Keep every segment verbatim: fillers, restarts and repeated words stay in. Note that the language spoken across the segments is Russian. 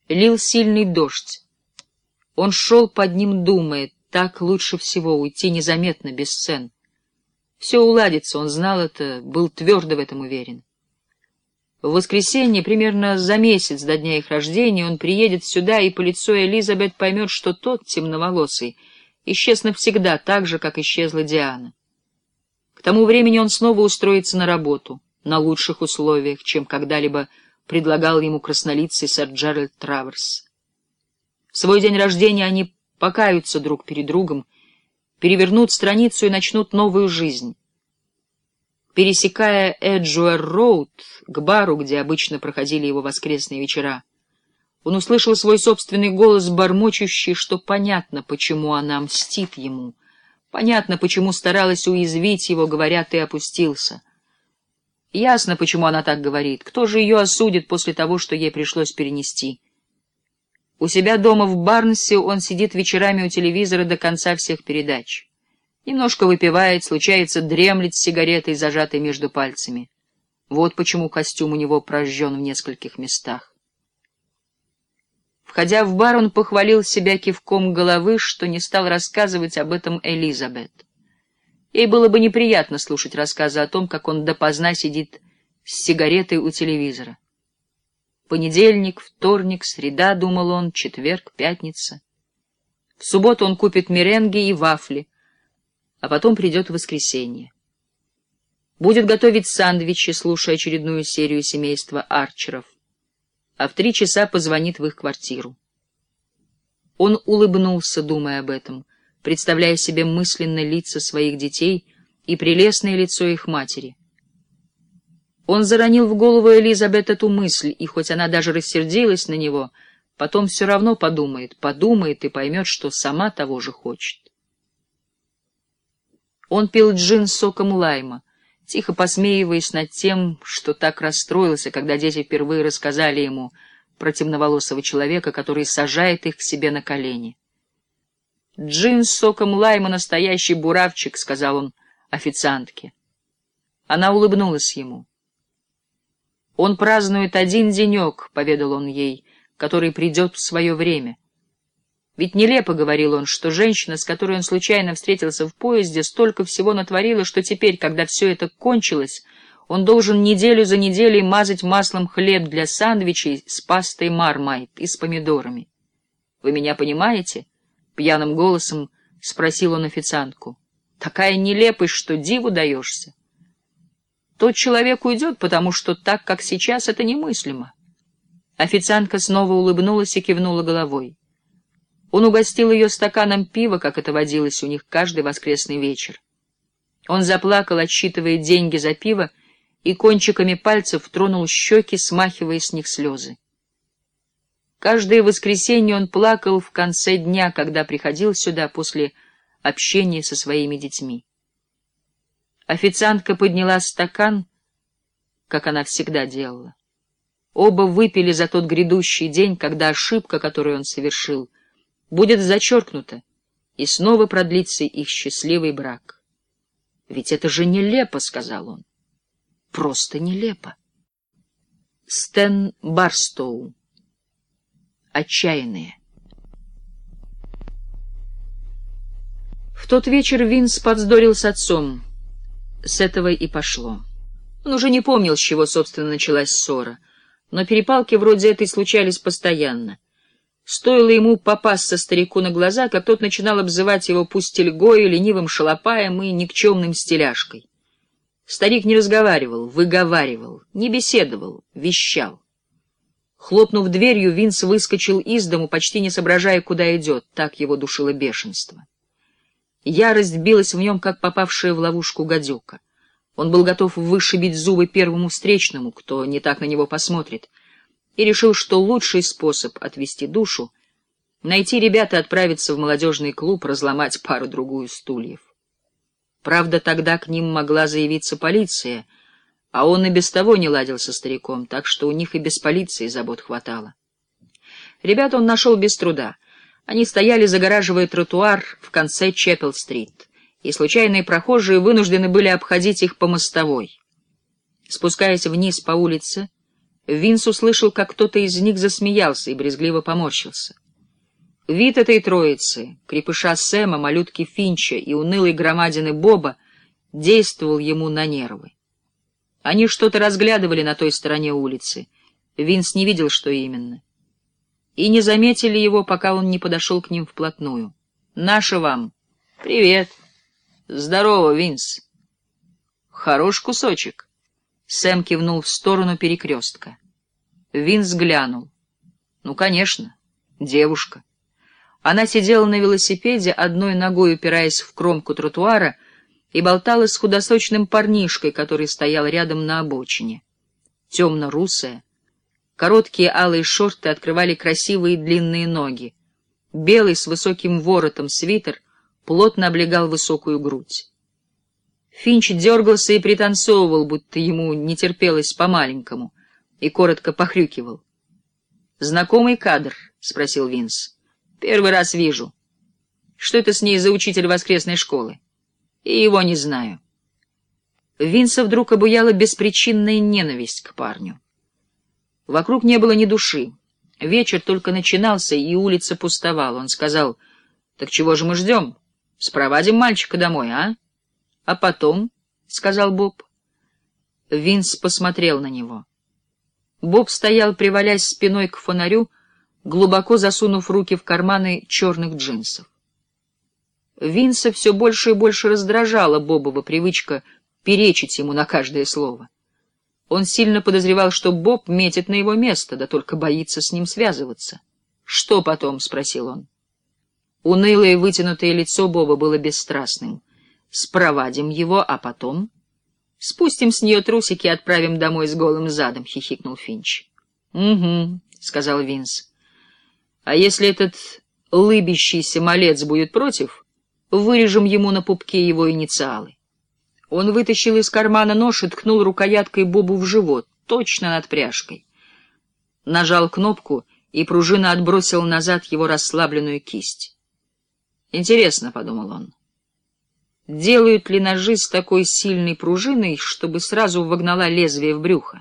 Лил сильный дождь. Он шел под ним, думая, так лучше всего уйти незаметно, без сцен. Все уладится, он знал это, был твердо в этом уверен. В воскресенье, примерно за месяц до дня их рождения, он приедет сюда, и по лицу Элизабет поймет, что тот, темноволосый, исчез навсегда, так же, как исчезла Диана. К тому времени он снова устроится на работу, на лучших условиях, чем когда-либо предлагал ему краснолицый сэр Джеральд Траверс. В свой день рождения они покаются друг перед другом, перевернут страницу и начнут новую жизнь. Пересекая Эджуэр-роуд к бару, где обычно проходили его воскресные вечера, он услышал свой собственный голос, бормочущий, что понятно, почему она мстит ему, понятно, почему старалась уязвить его, говоря, «ты опустился». Ясно, почему она так говорит. Кто же ее осудит после того, что ей пришлось перенести? У себя дома в Барнсе он сидит вечерами у телевизора до конца всех передач. Немножко выпивает, случается дремлет с сигаретой, зажатой между пальцами. Вот почему костюм у него прожжен в нескольких местах. Входя в бар, он похвалил себя кивком головы, что не стал рассказывать об этом Элизабет. Ей было бы неприятно слушать рассказы о том, как он допоздна сидит с сигаретой у телевизора. Понедельник, вторник, среда, думал он, четверг, пятница. В субботу он купит меренги и вафли, а потом придет в воскресенье. Будет готовить сэндвичи, слушая очередную серию семейства Арчеров, а в три часа позвонит в их квартиру. Он улыбнулся, думая об этом, представляя себе мысленно лица своих детей и прелестное лицо их матери. Он заронил в голову Элизабет эту мысль, и хоть она даже рассердилась на него, потом все равно подумает, подумает и поймет, что сама того же хочет. Он пил джин с соком лайма, тихо посмеиваясь над тем, что так расстроился, когда дети впервые рассказали ему про темноволосого человека, который сажает их к себе на колени. «Джин с соком лайма — настоящий буравчик», — сказал он официантке. Она улыбнулась ему. «Он празднует один денек», — поведал он ей, — «который придет в свое время». Ведь нелепо, — говорил он, — что женщина, с которой он случайно встретился в поезде, столько всего натворила, что теперь, когда все это кончилось, он должен неделю за неделей мазать маслом хлеб для сэндвичей с пастой мармайт и с помидорами. «Вы меня понимаете?» — пьяным голосом спросил он официантку. «Такая нелепость, что диву даешься. Тот человек уйдет, потому что так, как сейчас, это немыслимо». Официантка снова улыбнулась и кивнула головой. Он угостил ее стаканом пива, как это водилось у них каждый воскресный вечер. Он заплакал, отсчитывая деньги за пиво, и кончиками пальцев тронул щеки, смахивая с них слезы. Каждое воскресенье он плакал в конце дня, когда приходил сюда после общения со своими детьми. Официантка подняла стакан, как она всегда делала. Оба выпили за тот грядущий день, когда ошибка, которую он совершил, будет зачеркнута, и снова продлится их счастливый брак. «Ведь это же нелепо», — сказал он. «Просто нелепо». Стэн Барстоу. Отчаянные. В тот вечер Винс повздорил с отцом. С этого и пошло. Он уже не помнил, с чего, собственно, началась ссора, но перепалки вроде этой случались постоянно. Стоило ему попасться старику на глаза, как тот начинал обзывать его пустельгою, ленивым шалопаем и никчемным стиляшкой. Старик не разговаривал, выговаривал, не беседовал, вещал. Хлопнув дверью, Винс выскочил из дому, почти не соображая, куда идет, так его душило бешенство. Ярость билась в нем, как попавшая в ловушку гадюка. Он был готов вышибить зубы первому встречному, кто не так на него посмотрит, и решил, что лучший способ отвести душу — найти ребят и отправиться в молодежный клуб, разломать пару-другую стульев. Правда, тогда к ним могла заявиться полиция, а он и без того не ладил со стариком, так что у них и без полиции забот хватало. Ребят он нашел без труда. Они стояли, загораживая тротуар в конце Чеппел-стрит, и случайные прохожие вынуждены были обходить их по мостовой. Спускаясь вниз по улице, Винс услышал, как кто-то из них засмеялся и брезгливо поморщился. Вид этой троицы, крепыша Сэма, малютки Финча и унылой громадины Боба, действовал ему на нервы. Они что-то разглядывали на той стороне улицы. Винс не видел, что именно. И не заметили его, пока он не подошел к ним вплотную. «Наше вам!» «Привет!» «Здорово, Винс!» «Хорош кусочек!» Сэм кивнул в сторону перекрестка. Винс глянул. «Ну, конечно, девушка». Она сидела на велосипеде, одной ногой упираясь в кромку тротуара, и болтала с худосочным парнишкой, который стоял рядом на обочине. Темно-русая. Короткие алые шорты открывали красивые длинные ноги. Белый с высоким воротом свитер плотно облегал высокую грудь. Финч дергался и пританцовывал, будто ему не терпелось по-маленькому, и коротко похрюкивал. «Знакомый кадр?» — спросил Винс. «Первый раз вижу. Что это с ней за учитель воскресной школы? И его не знаю». Винса вдруг обуяла беспричинная ненависть к парню. Вокруг не было ни души. Вечер только начинался, и улица пустовала. Он сказал: «Так чего же мы ждем? Спровадим мальчика домой, а?» «А потом?» — сказал Боб. Винс посмотрел на него. Боб стоял, привалясь спиной к фонарю, глубоко засунув руки в карманы черных джинсов. Винса все больше и больше раздражала Бобова привычка перечить ему на каждое слово. Он сильно подозревал, что Боб метит на его место, да только боится с ним связываться. «Что потом?» — спросил он. Унылое вытянутое лицо Боба было бесстрастным. «Спровадим его, а потом...» «Спустим с нее трусики и отправим домой с голым задом», — хихикнул Финч. «Угу», — сказал Винс. «А если этот лыбящийся малец будет против, вырежем ему на пупке его инициалы». Он вытащил из кармана нож и ткнул рукояткой Бобу в живот, точно над пряжкой. Нажал кнопку, и пружина отбросила назад его расслабленную кисть. «Интересно», — подумал он, — «делают ли ножи с такой сильной пружиной, чтобы сразу вогнала лезвие в брюхо?»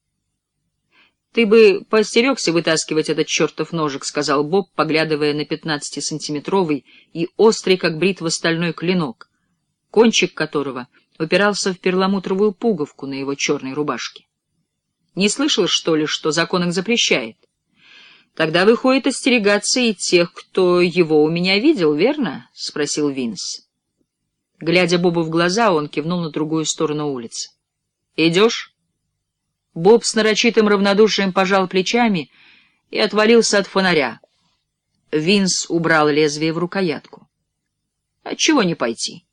«Ты бы поостерегся вытаскивать этот чертов ножик», — сказал Боб, поглядывая на пятнадцатисантиметровый и острый, как бритва, стальной клинок, кончик которого упирался в перламутровую пуговку на его черной рубашке. «Не слышал, что ли, что закон их запрещает? Тогда выходит остерегаться и тех, кто его у меня видел, верно?» — спросил Винс. Глядя Бобу в глаза, он кивнул на другую сторону улицы. «Идешь?» Боб с нарочитым равнодушием пожал плечами и отвалился от фонаря. Винс убрал лезвие в рукоятку. «Отчего не пойти?»